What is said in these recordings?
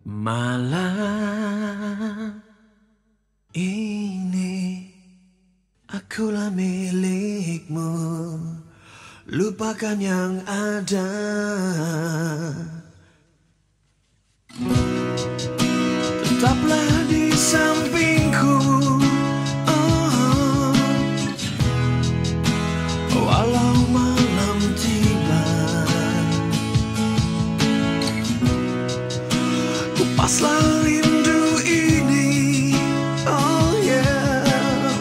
Malam ini akulah milikmu, lupakan yang ada. Tetaplah di sampingku, oh, walau malam tiba. Kupaslah rindu ini, oh yeah,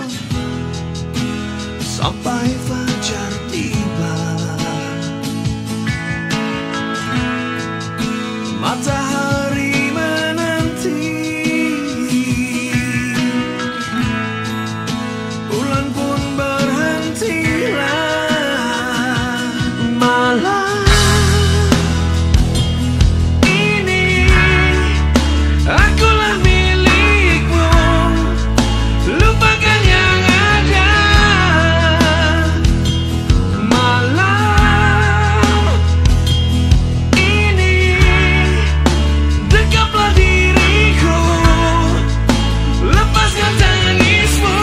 sampai fajar tiba. Matahari menanti, bulan pun berhentilah. Malam ini akulah milikmu, lupakan yang ada. Malam ini dekaplah diriku, lepaskan tangismu.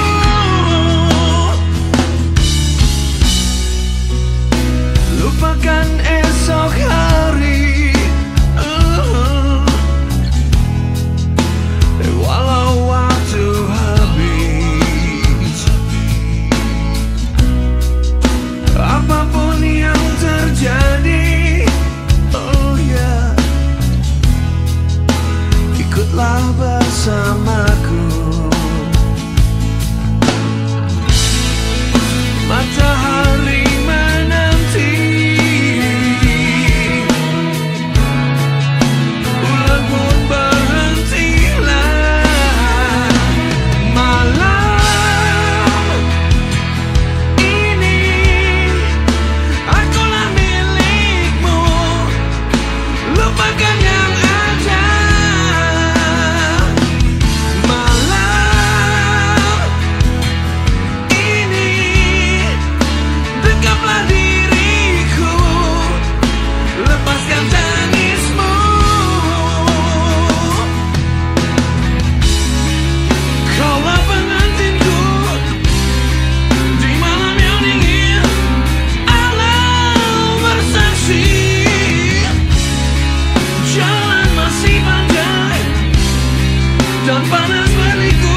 Lupakan esok hari, walau waktu habis. Apapun yang terjadi, oh yeah, ikutlah bersamaku. Matahari menanti, bulan pun berhentilah. Malam ini akulah milikmu, lupakan yang ada. Malam ini dekaplah diriku, lepaskan tangismu. Kaulah pengantinku di malam yang dingin, alam bersaksi. Jalan masih panjang dan panas berliku.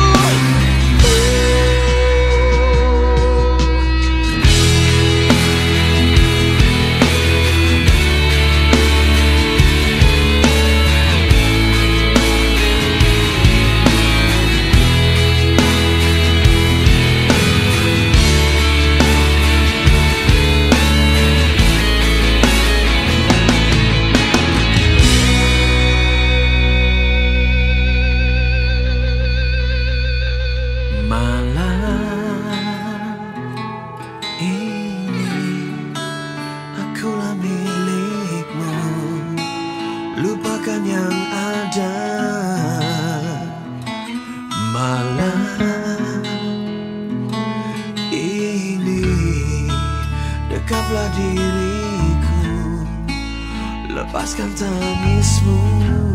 Malam ini akulah milikmu, lupakan yang ada. Malam ini dekaplah diriku, lepaskan tangismu.